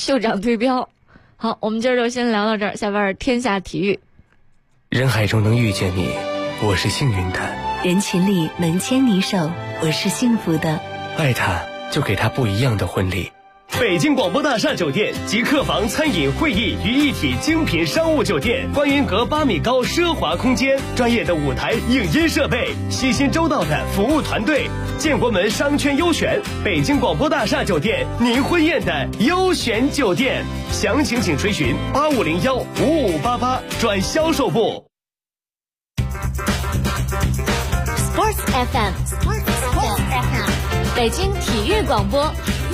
秀长对标。好，我们今儿就先聊到这儿，下边天下体育。 人海中能遇见你，我是幸运的； 人群里能牵你手，我是幸福的。 爱他，就给他不一样的婚礼。 北京广播大厦酒店集客房、餐饮、会议于一体精品商务酒店，观云阁8米高奢华空间，专业的舞台影音设备，悉心周到的服务团队，建国门商圈优选，北京广播大厦酒店，您婚宴的优选酒店。详情请垂询8501-5588转销售部。 Sports FM， 北京体育广播。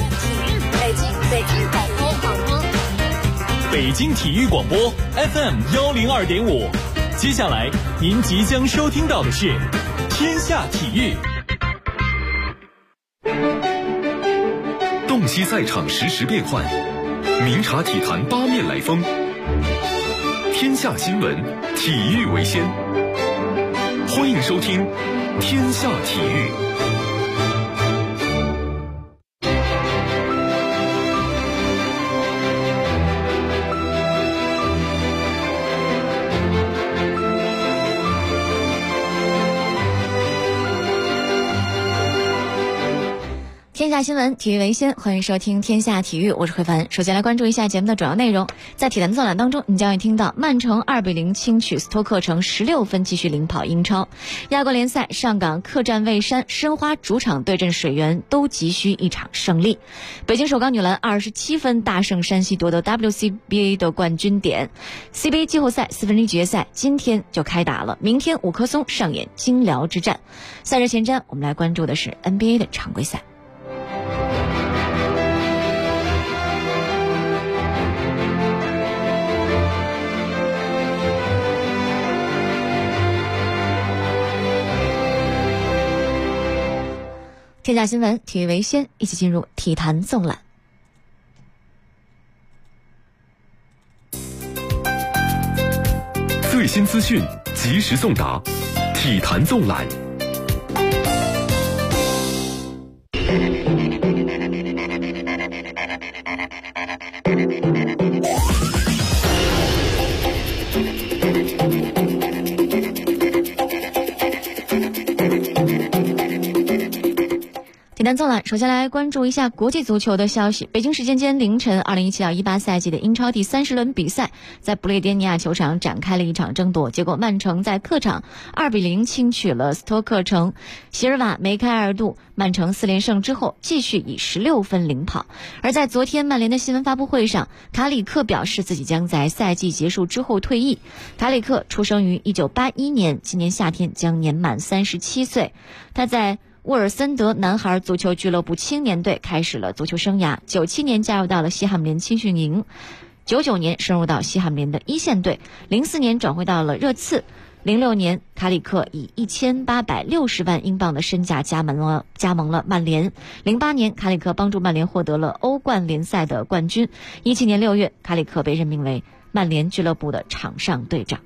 北京体育广播 FM 102.5，接下来您即将收听到的是天下体育。 洞悉赛场实时变换，明察体坛八面来风。天下新闻，体育为先。欢迎收听天下体育。 天下新闻，体育为先，欢迎收听天下体育，我是慧凡。首先来关注一下节目的主要内容。在体坛纵览当中，你将会听到曼城2-0轻取斯托克城，16分继续领跑英超。亚冠联赛，上港客战蔚山，申花主场对阵水源，都急需一场胜利。北京首钢女篮27分大胜山西，夺得 WCBA 的冠军点。CBA 季后赛4分之一决赛今天就开打了，明天五棵松上演金辽之战。赛日前瞻，我们来关注的是 NBA 的常规赛。天下新闻，体育为先，一起进入体坛纵览。 最新资讯，及时送达，体坛纵览。 体坛纵览，首先来关注一下国际足球的消息。北京时间今天凌晨，2017-18赛季的英超第30轮比赛在不列颠尼亚球场展开了一场争夺，结果曼城在客场2-0轻取了斯托克城，席尔瓦梅开二度，曼城4连胜之后继续以16分领跑。而在昨天曼联的新闻发布会上，卡里克表示自己将在赛季结束之后退役。卡里克出生于1981年，今年夏天将年满37岁。他在沃尔森德男孩足球俱乐部青年队开始了足球生涯，97年加入到了西汉姆联青训营，99年升入到西汉姆联的一线队，04年转回到了热刺，06年卡里克以1860万英镑的身价加盟了曼联，08年卡里克帮助曼联获得了欧冠联赛的冠军，17年6月卡里克被任命为曼联俱乐部的场上队长。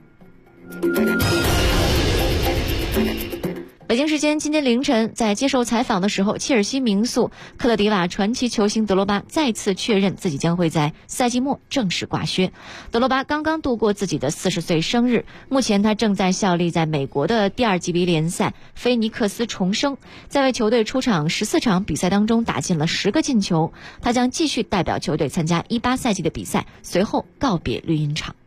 北京时间今天凌晨，在接受采访的时候，切尔西名宿克勒迪瓦传奇球星德罗巴再次确认自己将会在赛季末正式挂靴。德罗巴刚刚度过自己的40岁生日，目前他正在效力在美国的第2级别联赛菲尼克斯重生，在为球队出场14场比赛当中打进了10个进球。他将继续代表球队参加18赛季的比赛，随后告别绿茵场。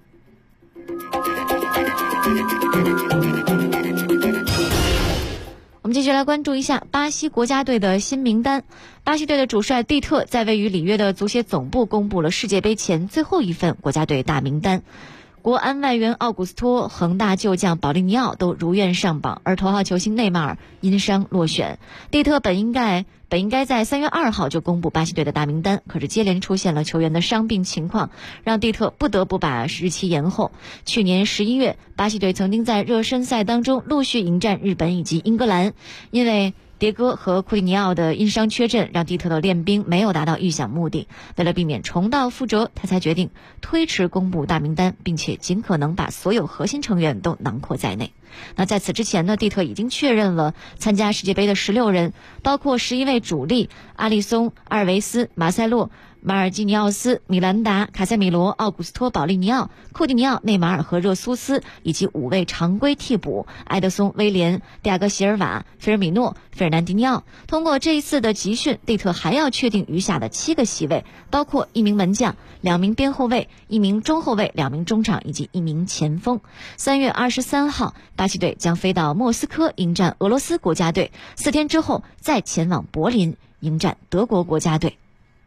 我们继续来关注一下巴西国家队的新名单。巴西队的主帅蒂特在位于里约的足协总部公布了世界杯前最后一份国家队大名单。国安外援奥古斯托、恒大旧将保利尼奥都如愿上榜，而头号球星内马尔因伤落选。蒂特本应该在3月2号就公布巴西队的大名单，可是接连出现了球员的伤病情况，让蒂特不得不把日期延后。去年11月，巴西队曾经在热身赛当中陆续迎战日本以及英格兰，因为迭戈和库里尼奥的因伤缺阵，让蒂特的练兵没有达到预想目的。为了避免重蹈覆辙，他才决定推迟公布大名单，并且尽可能把所有核心成员都囊括在内。那在此之前呢，蒂特已经确认了参加世界杯的16人，包括11位主力阿里松、阿尔维斯、马塞洛、 马尔基尼奥斯、米兰达、卡塞米罗、奥古斯托·保利尼奥、库蒂尼奥、内马尔和热苏斯，以及5位常规替补埃德松、威廉、蒂亚戈·席尔瓦、菲尔米诺、费尔南迪尼奥。通过这一次的集训，蒂特还要确定余下的7个席位，包括1名门将、2名边后卫、1名中后卫、2名中场以及1名前锋。3月23号，巴西队将飞到莫斯科迎战俄罗斯国家队，4天之后再前往柏林迎战德国国家队。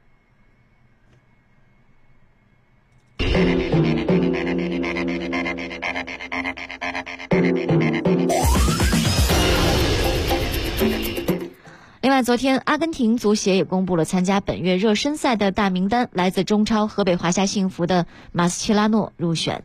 另外，昨天阿根廷足协也公布了参加本月热身赛的大名单，来自中超河北华夏幸福的马斯切拉诺入选。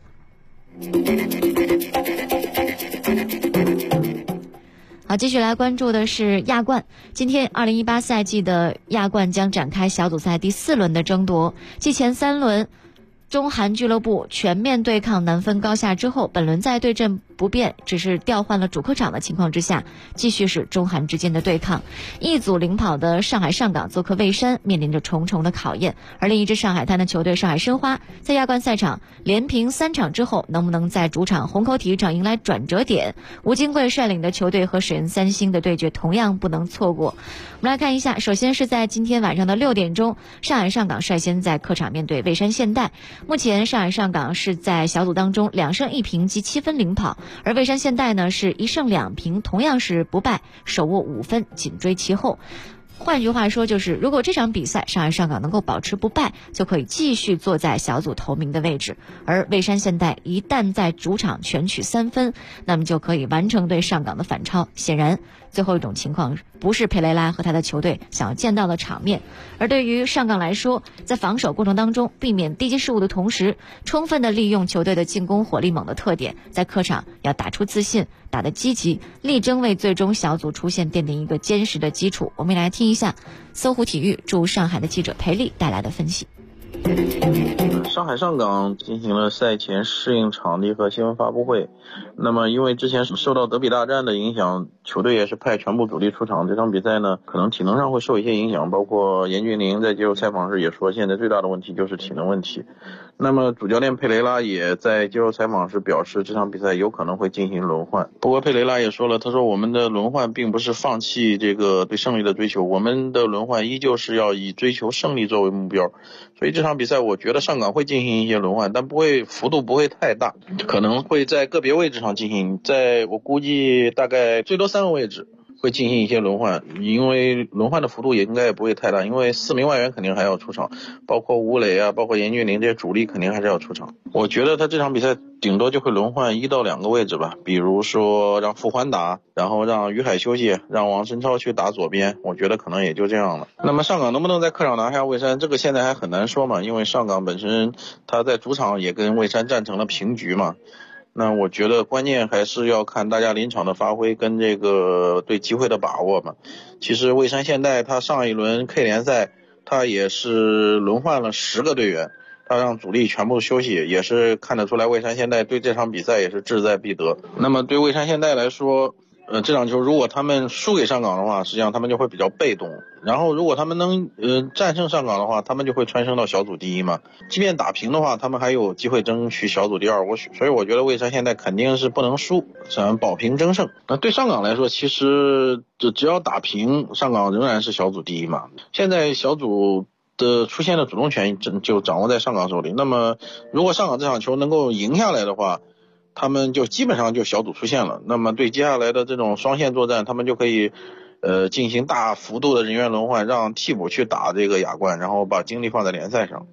好，继续来关注的是亚冠。今天2018赛季的亚冠将展开小组赛第4轮的争夺，继前3轮中韩俱乐部全面对抗难分高下之后，本轮在对阵不变，只是调换了主客场的情况之下，继续是中韩之间的对抗。一组领跑的上海上港做客蔚山，面临着重重的考验。而另一支上海滩的球队上海申花，在亚冠赛场连平3场之后，能不能在主场虹口体育场迎来转折点？吴金贵率领的球队和水恩三星的对决同样不能错过。我们来看一下，首先是在今天晚上的6点钟，上海上港率先在客场面对蔚山现代。目前上海上港是在小组当中2胜1平积7分领跑，而蔚山现代呢是1胜2平，同样是不败，手握5分，紧追其后。换句话说，就是如果这场比赛上海上港能够保持不败，就可以继续坐在小组头名的位置。而蔚山现代一旦在主场全取3分，那么就可以完成对上港的反超。显然最后一种情况不是佩雷拉和他的球队想要见到的场面。而对于上港来说，在防守过程当中避免低级失误的同时，充分的利用球队的进攻火力猛的特点，在客场要打出自信，打得积极，力争为最终小组出线奠定一个坚实的基础。我们来听一下搜狐体育驻上海的记者裴丽带来的分析。 上海上港进行了赛前适应场地和新闻发布会。那么因为之前受到德比大战的影响，球队也是派全部主力出场，这场比赛呢可能体能上会受一些影响，包括严俊凌在接受采访时也说，现在最大的问题就是体能问题。那么主教练佩雷拉也在接受采访时表示，这场比赛有可能会进行轮换。不过佩雷拉也说了，他说我们的轮换并不是放弃这个对胜利的追求，我们的轮换依旧是要以追求胜利作为目标。所以这场比赛我觉得上港会进行一些轮换，但幅度不会太大，可能会在个别位置上进行，在我估计大概最多3个位置会进行一些轮换，因为轮换的幅度也应该也不会太大，因为4名外援肯定还要出场，包括吴磊啊，包括严俊凌这些主力肯定还是要出场。我觉得他这场比赛顶多就会轮换1到2个位置吧，比如说让傅欢打，然后让于海休息，让王申超去打左边，我觉得可能也就这样了。那么上港能不能在客场拿下蔚山，这个现在还很难说嘛，因为上港本身他在主场也跟蔚山战成了平局嘛。那我觉得关键还是要看大家临场的发挥跟这个对机会的把握嘛。其实蔚山现代他上一轮 K 联赛他也是轮换了10个队员，他让主力全部休息，也是看得出来蔚山现代对这场比赛也是志在必得。那么对蔚山现代来说，这场球如果他们输给上港的话，实际上他们就会比较被动，然后如果他们能战胜上港的话，他们就会蹿升到小组第一嘛。即便打平的话，他们还有机会争取小组第2。所以我觉得蔚山现在肯定是不能输，想保平争胜。那对上港来说，其实只要打平，上港仍然是小组第一嘛。现在小组的出现的主动权就掌握在上港手里，那么如果上港这场球能够赢下来的话，他们就基本上就小组出线了。那么对接下来的这种双线作战，他们就可以进行大幅度的人员轮换，让替补去打这个亚冠，然后把精力放在联赛上。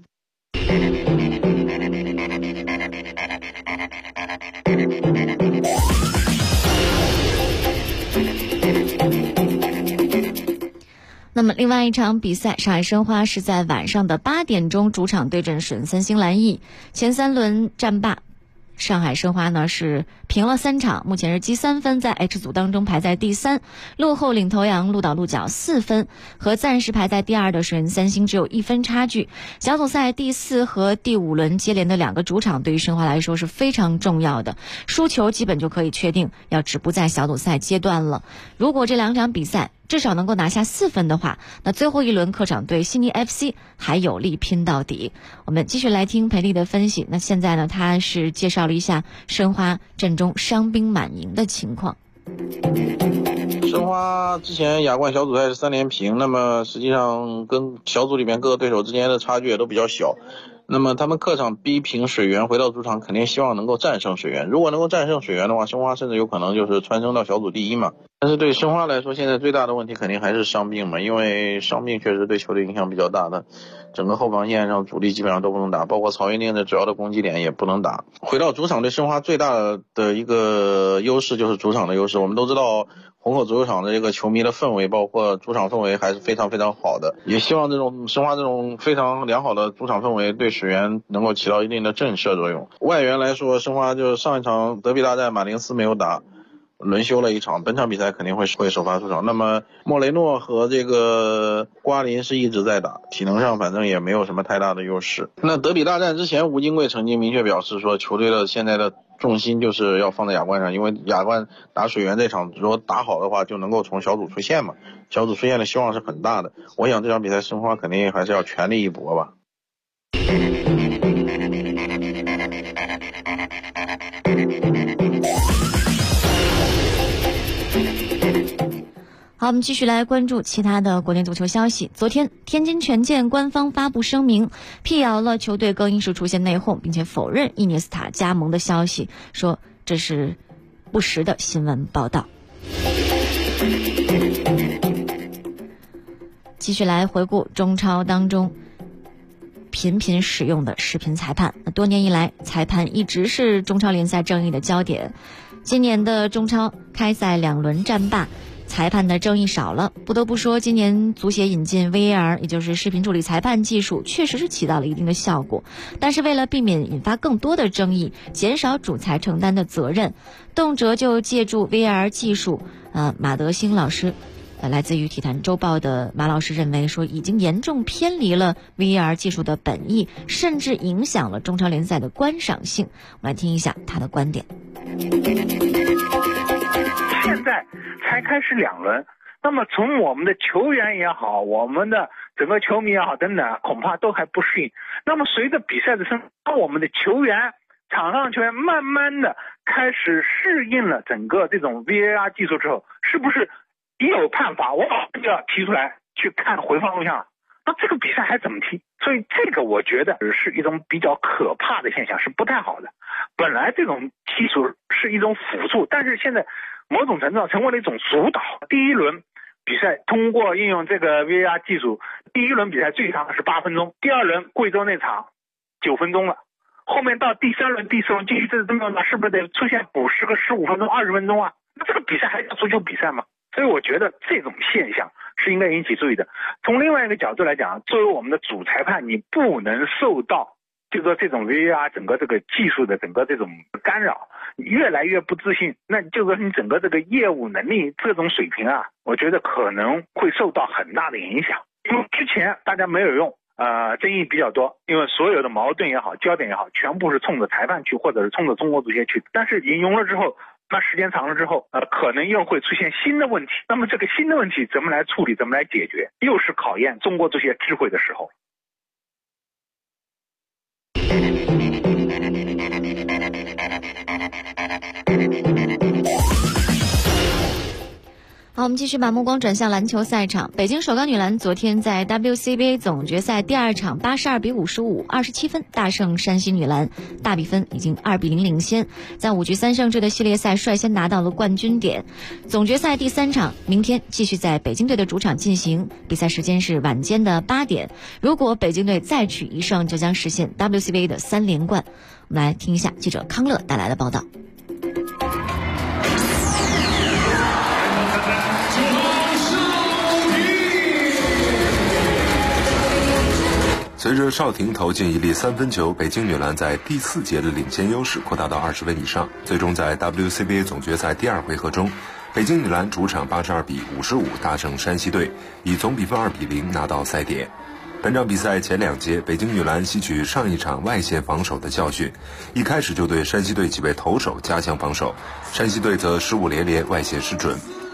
那么另外一场比赛，上海申花是在晚上的8点钟主场对阵水恩三星蓝翼，前3轮战罢。上海申花呢是平了3场，目前是积3分，在 H 组当中排在第3，落后领头羊鹿岛鹿角4分，和暂时排在第2的水恩三星只有1分差距。小组赛第4和第5轮接连的2个主场对于申花来说是非常重要的，输球基本就可以确定要止步在小组赛阶段了。如果这2场比赛至少能够拿下4分的话，那最后一轮客场对悉尼 FC 还有力拼到底。我们继续来听裴丽的分析。那现在呢，他是介绍了一下申花阵中伤兵满营的情况。 申花之前亚冠小组赛是3连平，那么实际上跟小组里面各个对手之间的差距也都比较小。那么他们客场逼平水源，回到主场肯定希望能够战胜水源。如果能够战胜水源的话，申花甚至有可能就是蹿升到小组第1嘛。但是对申花来说，现在最大的问题肯定还是伤病嘛，因为伤病确实对球队影响比较大的。整个后防线上主力基本上都不能打，包括曹云定的主要的攻击点也不能打。回到主场对申花最大的一个优势就是主场的优势。我们都知道虹口足球场的这个球迷的氛围，包括主场氛围还是非常非常好的，也希望这种申花这种非常良好的主场氛围对水源能够起到一定的震慑作用。外援来说，申花就是上一场德比大战马林斯没有打，轮休了一场，本场比赛肯定会首发出场。那么莫雷诺和这个瓜林是一直在打，体能上反正也没有什么太大的优势。那德比大战之前，吴金贵曾经明确表示说，球队的现在的重心就是要放在亚冠上，因为亚冠打水源这场如果打好的话，就能够从小组出线嘛，小组出线的希望是很大的。我想这场比赛申花肯定还是要全力一搏吧。 好，我们继续来关注其他的国内足球消息。昨天，天津权健官方发布声明，辟谣了球队更衣室出现内讧，并且否认伊涅斯塔加盟的消息，说这是不实的新闻报道。继续来回顾中超当中频频使用的视频裁判。多年以来，裁判一直是中超联赛争议的焦点。今年的中超开赛2轮战罢，裁判的争议少了。不得不说，今年足协引进 VAR， 也就是视频助理裁判技术，确实是起到了一定的效果。但是为了避免引发更多的争议，减少主裁承担的责任，动辄就借助 VAR 技术。马德兴老师，来自于体坛周报的马老师认为说，已经严重偏离了 VAR 技术的本意，甚至影响了中超联赛的观赏性。我们来听一下他的观点。 现在才开始2轮，那么从我们的球员也好，我们的整个球迷也好等等，恐怕都还不适应。那么随着比赛的当我们的球员场上球员慢慢的开始适应了整个这种 VAR 技术之后，是不是一有判罚我马上就要提出来去看回放录像了？那这个比赛还怎么踢？所以这个我觉得是一种比较可怕的现象，是不太好的。本来这种技术是一种辅助，但是现在某种程度上成为了一种主导。第1轮比赛通过应用这个 VAR 技术，第1轮比赛最长是8分钟，第2轮贵州那场9分钟了，后面到第3轮、第4轮继续这么是不是得出现50个15分钟、20分钟啊？那这个比赛还叫足球比赛吗？所以我觉得这种现象是应该引起注意的。从另外一个角度来讲，作为我们的主裁判，你不能受到就是说这种 VAR 整个这个技术的整个这种干扰，越来越不自信，那就是说你整个这个业务能力这种水平啊，我觉得可能会受到很大的影响。因为之前大家没有用，争议比较多，因为所有的矛盾也好，焦点也好，全部是冲着裁判去，或者是冲着中国足协去。但是引用了之后，那时间长了之后，可能又会出现新的问题。那么这个新的问题怎么来处理，怎么来解决，又是考验中国足协智慧的时候。 好，我们继续把目光转向篮球赛场。北京首钢女篮昨天在 WCBA 总决赛第2场82比55 27分大胜山西女篮，大比分已经2比0领先，在5局3胜制的系列赛率先拿到了冠军点。总决赛第3场明天继续在北京队的主场进行，比赛时间是晚间的8点。如果北京队再取1胜，就将实现 WCBA 的3连冠。我们来听一下记者康乐带来的报道。 随着邵婷投进一粒3分球，北京女篮在第4节的领先优势扩大到20分以上。最终在 WCBA 总决赛第2回合中，北京女篮主场82比55大胜山西队，以总比分2比0拿到赛点。本场比赛前2节，北京女篮吸取上一场外线防守的教训，一开始就对山西队几位投手加强防守，山西队则失误连连，外线失准。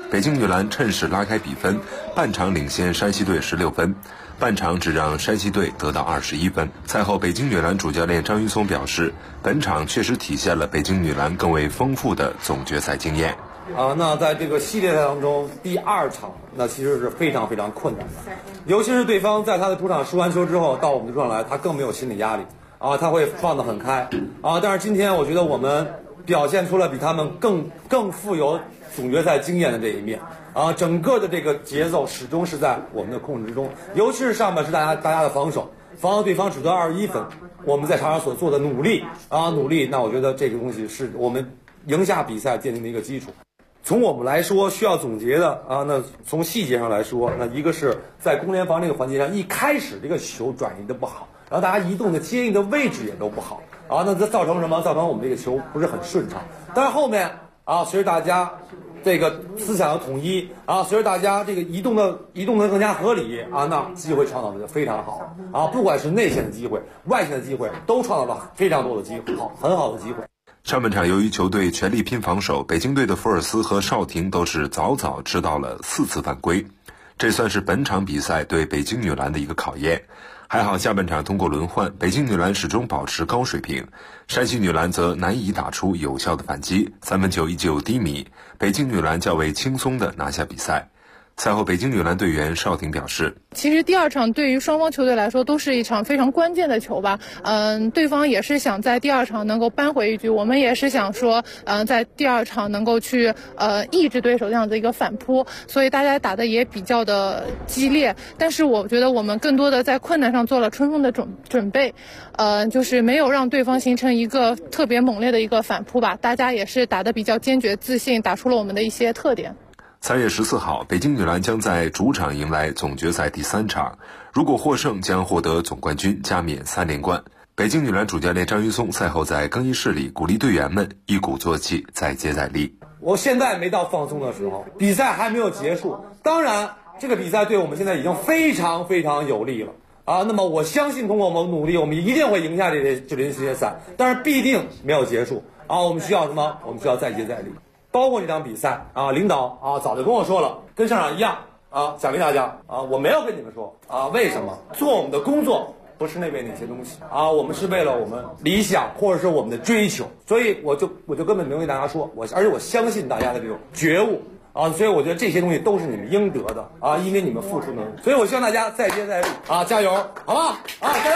北京女篮趁势拉开比分，半场领先山西队16分，半场只让山西队得到21分。赛后，北京女篮主教练张玉松表示，本场确实体现了北京女篮更为丰富的总决赛经验。 那在这个系列赛当中，第2场那其实是非常非常困难的，尤其是对方在他的主场输完球之后到我们的主场来，他更没有心理压力他会放得很开但是今天我觉得我们表现出了比他们更富有总决赛经验的这一面整个的这个节奏始终是在我们的控制之中，尤其是上半是大家的防守对方只得21分，我们在场上所做的努力，那我觉得这个东西是我们赢下比赛奠定的一个基础。从我们来说需要总结的那从细节上来说，那一个是在攻联防这个环节上，一开始这个球转移的不好，然后大家移动的接应的位置也都不好那这造成什么？造成我们这个球不是很顺畅。但是后面随着大家这个思想的统一随着大家这个移动的更加合理那机会创造的就非常好不管是内线的机会、外线的机会，都创造了非常多的机会，很好的机会。 上半场由于球队全力拼防守，北京队的福尔斯和邵婷都是早知道了4次犯规，这算是本场比赛对北京女篮的一个考验。还好下半场通过轮换，北京女篮始终保持高水平，山西女篮则难以打出有效的反击，三分球依旧低迷，北京女篮较为轻松地拿下比赛。赛后，北京女篮队员邵婷表示， 其实第2场对于双方球队来说都是一场非常关键的球吧。对方也是想在第2场能够扳回一局，我们也是想说，在第2场能够去抑制对手这样的一个反扑，所以大家打的也比较的激烈。但是我觉得我们更多的在困难上做了充分的准备，就是没有让对方形成一个特别猛烈的一个反扑吧。大家也是打得比较坚决自信，打出了我们的一些特点。 3月14号，北京女篮将在主场迎来总决赛第3场，如果获胜将获得总冠军，加冕3连冠。北京女篮主教练张玉松赛后在更衣室里鼓励队员们一鼓作气，再接再厉。 我现在没到放松的时候，比赛还没有结束，当然这个比赛对我们现在已经非常非常有利了那么我相信通过我们努力，我们一定会赢下这轮世界赛，但是必定没有结束我们需要什么？我们需要再接再厉。包括这场比赛领导早就跟我说了，跟上场一样奖励大家我没有跟你们说为什么？做我们的工作不是为那些东西我们是为了我们理想或者是我们的追求，所以我就根本没有跟大家说，而且我相信大家的这种觉悟所以我觉得这些东西都是你们应得的因为你们付出的，所以我希望大家再接再厉加油，好吧加油！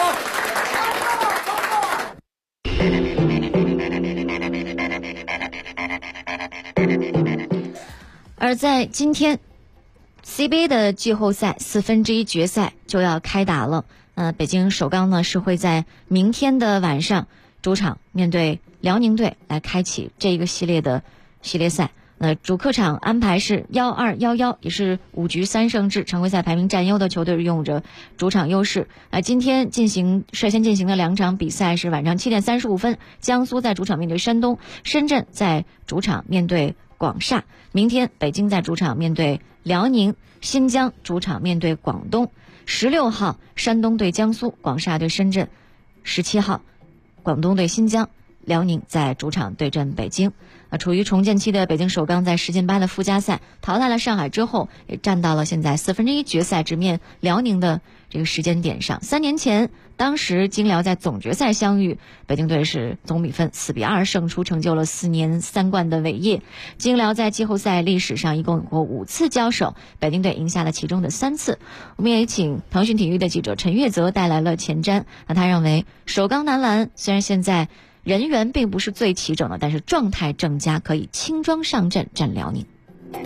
而在今天 CBA 的季后赛1/4决赛就要开打了。北京首钢呢是会在明天的晚上主场面对辽宁队来开启这一个系列的系列赛。主客场安排是1211，也是5局3胜制，常规赛排名占优的球队用着主场优势。今天率先进行的2场比赛是晚上7点35分，江苏在主场面对山东，深圳在主场面对广厦。明天北京在主场面对辽宁，新疆主场面对广东。16号山东对江苏，广厦对深圳。17号广东对新疆，辽宁在主场对阵北京。处于重建期的北京首钢在世锦8的附加赛淘汰了上海之后，也站到了现在1/4决赛直面辽宁的这个时间点上。3年前当时京辽在总决赛相遇，北京队是总比分4-2胜出，成就了4年3冠的伟业。京辽在季后赛历史上一共有过5次交手，北京队赢下了其中的3次。我们也请腾讯体育的记者陈月泽带来了前瞻。他认为首钢男篮虽然现在人员并不是最齐整的，但是状态正佳，可以轻装上阵战辽宁。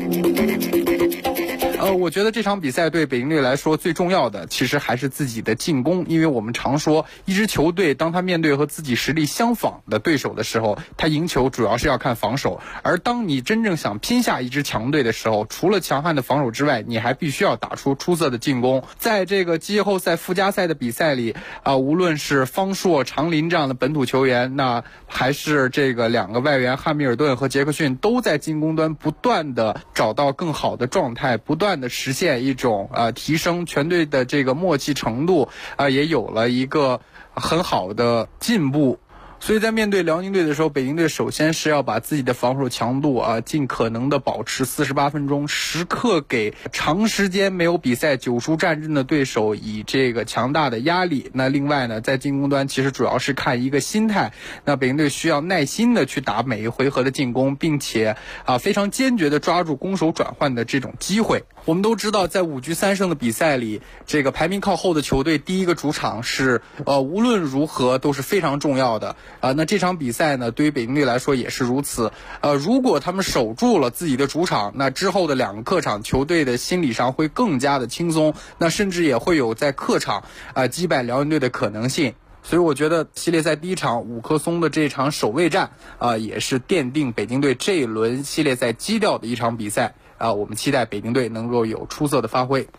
我觉得这场比赛对北京队来说最重要的其实还是自己的进攻，因为我们常说一支球队当他面对和自己实力相仿的对手的时候，他赢球主要是要看防守，而当你真正想拼下一支强队的时候，除了强悍的防守之外，你还必须要打出出色的进攻。在这个季后赛附加赛的比赛里无论是方硕、常林这样的本土球员，那还是这个2个外援汉密尔顿和杰克逊，都在进攻端不断的找到更好的状态，不断的实现一种提升，全队的这个默契程度也有了一个很好的进步。 所以在面对辽宁队的时候，北京队首先是要把自己的防守强度尽可能的保持48分钟，时刻给长时间没有比赛9输战阵的对手以这个强大的压力。那另外呢，在进攻端其实主要是看一个心态，那北京队需要耐心的去打每一回合的进攻，并且非常坚决的抓住攻守转换的这种机会。我们都知道，在5局3胜的比赛里，这个排名靠后的球队第一个主场是无论如何都是非常重要的。那这场比赛呢，对于北京队来说也是如此。如果他们守住了自己的主场，那之后的2个客场，球队的心理上会更加的轻松，那甚至也会有在客场击败辽宁队的可能性。所以我觉得系列赛第一场5棵松的这场守卫战也是奠定北京队这一轮系列赛基调的一场比赛。我们期待北京队能够有出色的发挥。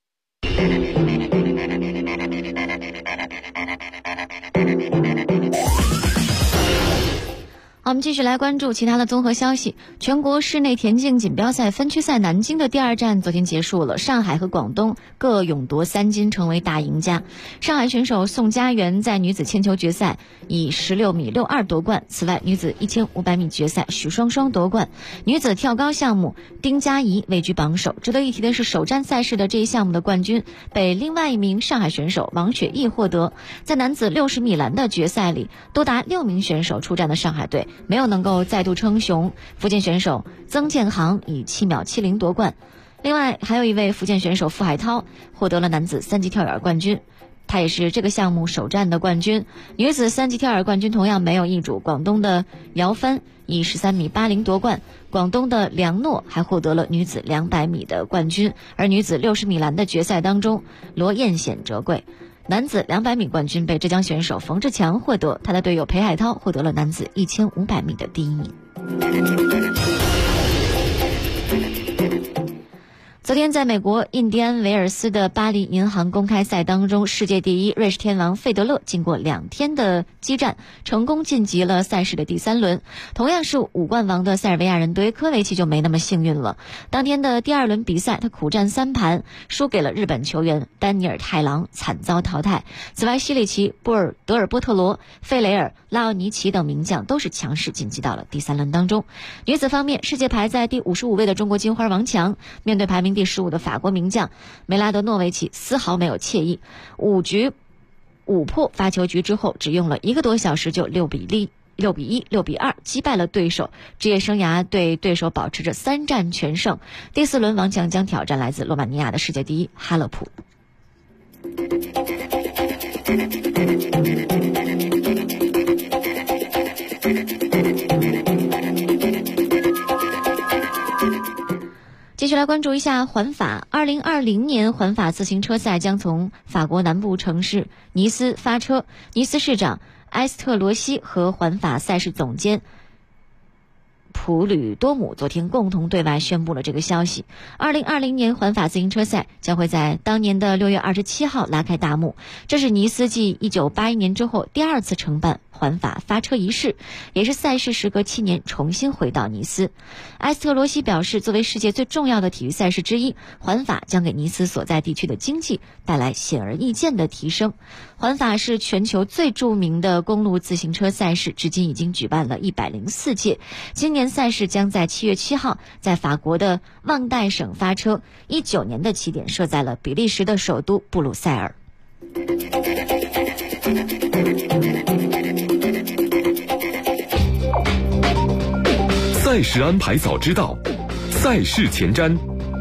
好，我们继续来关注其他的综合消息。全国室内田径锦标赛分区赛南京的第2站昨天结束了，上海和广东各勇夺3金，成为大赢家。上海选手宋佳媛在女子铅球决赛以16.62米夺冠。此外，女子1500米决赛许双双夺冠。女子跳高项目丁佳怡位居榜首。值得一提的是，首站赛事的这一项目的冠军被另外一名上海选手王雪毅获得。在男子60米栏的决赛里，多达6名选手出战的上海队没有能够再度称雄，福建选手曾建航以7.70秒夺冠。另外还有一位福建选手傅海涛获得了男子3级跳远冠军，他也是这个项目首战的冠军。女子3级跳远冠军同样没有易主，广东的姚帆以13.80米夺冠，广东的梁诺还获得了女子200米的冠军。而女子60米栏的决赛当中，罗艳显折桂，男子200米冠军被浙江选手冯志强获得，他的队友裴海涛获得了男子1500米的第1名。昨天在美国印第安维尔斯的巴黎银行公开赛当中，世界第一瑞士天王费德勒经过2天的激战，成功晋级了赛事的第3轮。同样是5冠王的塞尔维亚人德约科维奇就没那么幸运了。当天的第2轮比赛，他苦战3盘，输给了日本球员丹尼尔太郎，惨遭淘汰。此外，西里奇、德尔波特罗、费雷尔、拉奥尼奇等名将都是强势晋级到了第3轮当中。女子方面，世界排在第55位的中国金花王强，面对排名第15的法国名将梅拉德诺维奇，丝毫没有惬意。5局5破发球局之后，只用了1个多小时就6比1、6比2击败了对手，职业生涯对对手保持着3战全胜。第4轮，王强将挑战来自罗马尼亚的世界第一哈勒普。继续来关注一下环法。2020年环法自行车赛将从法国南部城市尼斯发车，尼斯市长埃斯特罗西和环法赛事总监普吕多姆昨天共同对外宣布了这个消息。2020年环法自行车赛将会在当年的6月27号拉开大幕，这是尼斯继1981年之后第2次承办环法发车仪式，也是赛事时隔7年重新回到尼斯。埃斯特罗西表示，作为世界最重要的体育赛事之一，环法将给尼斯所在地区的经济带来显而易见的提升。环法是全球最著名的公路自行车赛事，至今已经举办了104届。今年赛事将在7月7号在法国的旺代省发车，19年的起点设在了比利时的首都布鲁塞尔。 赛事安排早知道，赛事前瞻。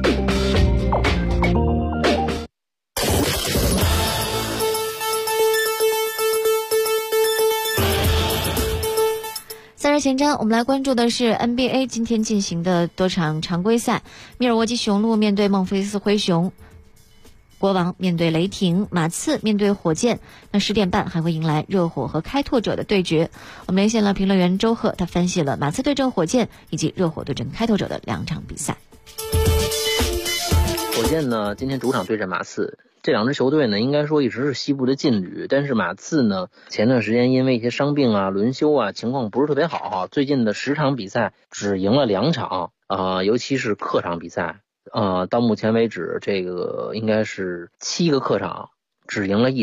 赛事前瞻，我们来关注的是 NBA 今天进行的多场常规赛。密尔沃基雄鹿面对孟菲斯灰熊，国王面对雷霆，马刺面对火箭。那10点半还会迎来热火和开拓者的对决。我们连线了评论员周贺，他分析了马刺对阵火箭以及热火对阵开拓者的2场比赛。 火箭呢，今天主场对阵马刺。这2支球队呢，应该说一直是西部的劲旅，但是马刺呢，前段时间因为一些伤病啊、轮休啊，情况不是特别好哈。最近的10场比赛只赢了2场，尤其是客场比赛，到目前为止，这个应该是7个客场只赢了1场，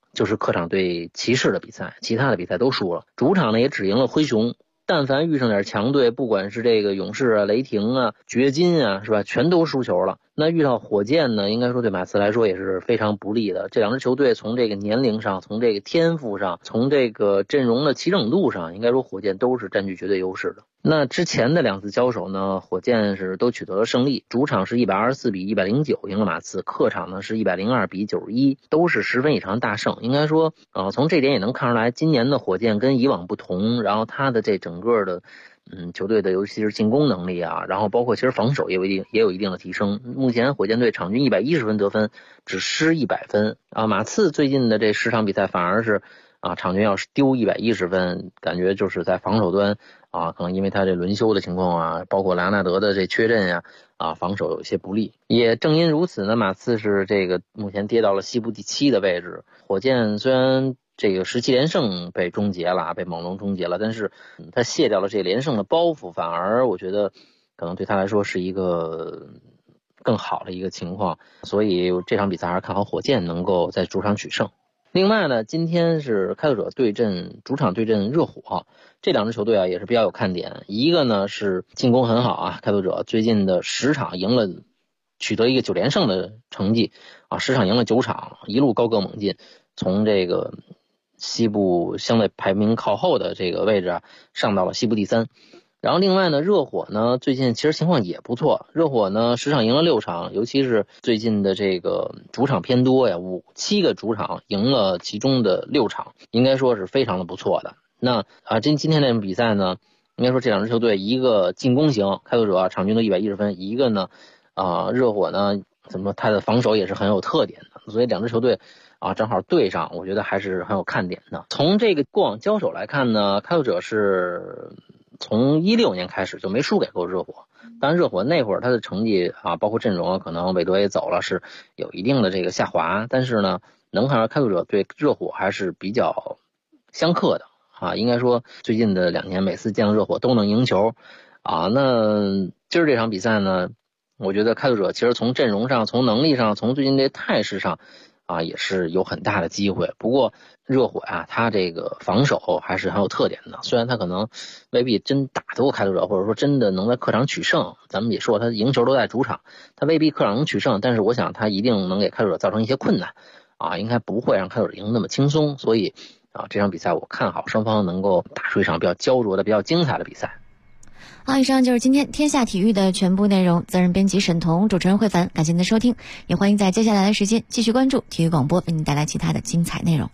就是客场对骑士的比赛，其他的比赛都输了。主场呢也只赢了灰熊。但凡遇上点强队，不管是这个勇士啊、雷霆啊、掘金啊，是吧，全都输球了。那遇到火箭呢，应该说对马刺来说也是非常不利的。这两支球队从这个年龄上，从这个天赋上，从这个阵容的齐整度上，应该说火箭都是占据绝对优势的。那之前的2次交手呢，火箭是都取得了胜利，主场是124比109赢了马刺，客场呢是102比91，都是10分以上大胜。应该说从这点也能看出来，今年的火箭跟以往不同，然后他的这整个的球队的尤其是进攻能力啊，然后包括其实防守也有一定的提升。目前火箭队场均110分得分，只失100分啊。马刺最近的这10场比赛反而是场均要丢110分，感觉就是在防守端可能因为他这轮休的情况啊，包括莱昂纳德的这缺阵呀防守有些不利。也正因如此呢，马刺是这个目前跌到了西部第7的位置。火箭虽然这个17连胜被终结了，被猛龙终结了，但是他卸掉了这连胜的包袱，反而我觉得可能对他来说是一个更好的一个情况，所以这场比赛还是看好火箭能够在主场取胜。另外呢，今天是开拓者主场对阵热火，这两支球队也是比较有看点。一个呢是进攻很好开拓者最近的10场取得一个9连胜的成绩10场赢了9场，一路高歌猛进，从这个西部相对排名靠后的这个位置上到了西部第3。然后另外呢，热火呢最近其实情况也不错，热火呢10场赢了6场，尤其是最近的这个主场偏多7个主场赢了其中的6场，应该说是非常的不错的。那今天这场比赛呢，应该说这两支球队一个进攻型，开拓者场均都110分，一个呢热火呢他的防守也是很有特点的，所以两支球队正好对上，我觉得还是很有看点的。从这个过往交手来看呢，开拓者是从16年开始就没输给过热火，当然热火那会儿他的成绩包括阵容可能韦德也走了，是有一定的这个下滑，但是呢能看到开拓者对热火还是比较相克的应该说最近的2年每次见到热火都能赢球那今儿这场比赛呢，我觉得开拓者其实从阵容上、从能力上、从最近这态势上也是有很大的机会。不过热火他这个防守还是很有特点的，虽然他可能未必真打得过开拓者，或者说真的能在客场取胜，咱们也说他赢球都在主场，他未必客场能取胜，但是我想他一定能给开拓者造成一些困难应该不会让开拓者赢那么轻松。所以这场比赛我看好双方能够打出一场比较焦灼的、比较精彩的比赛。 好，以上就是今天天下体育的全部内容。责任编辑沈彤，主持人慧凡，感谢您的收听，也欢迎在接下来的时间继续关注体育广播，为您带来其他的精彩内容。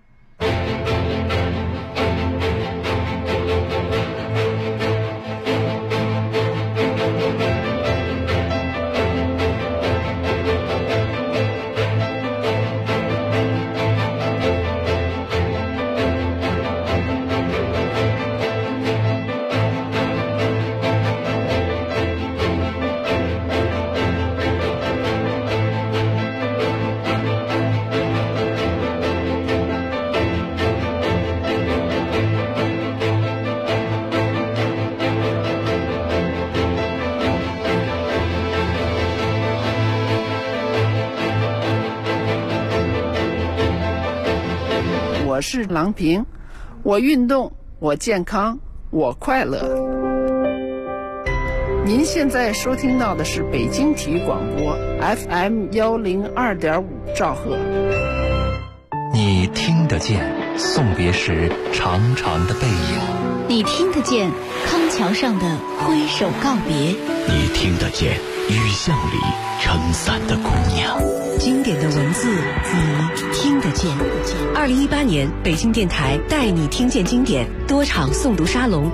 我是郎平，我运动，我健康，我快乐。您现在收听到的是北京体育广播 FM 102.5兆赫。 你听得见送别时长长的背影， 你听得见康桥上的挥手告别， 你听得见雨巷里撑伞的姑娘。 经典的文字你听得见。2018年北京电台带你听见经典多场诵读沙龙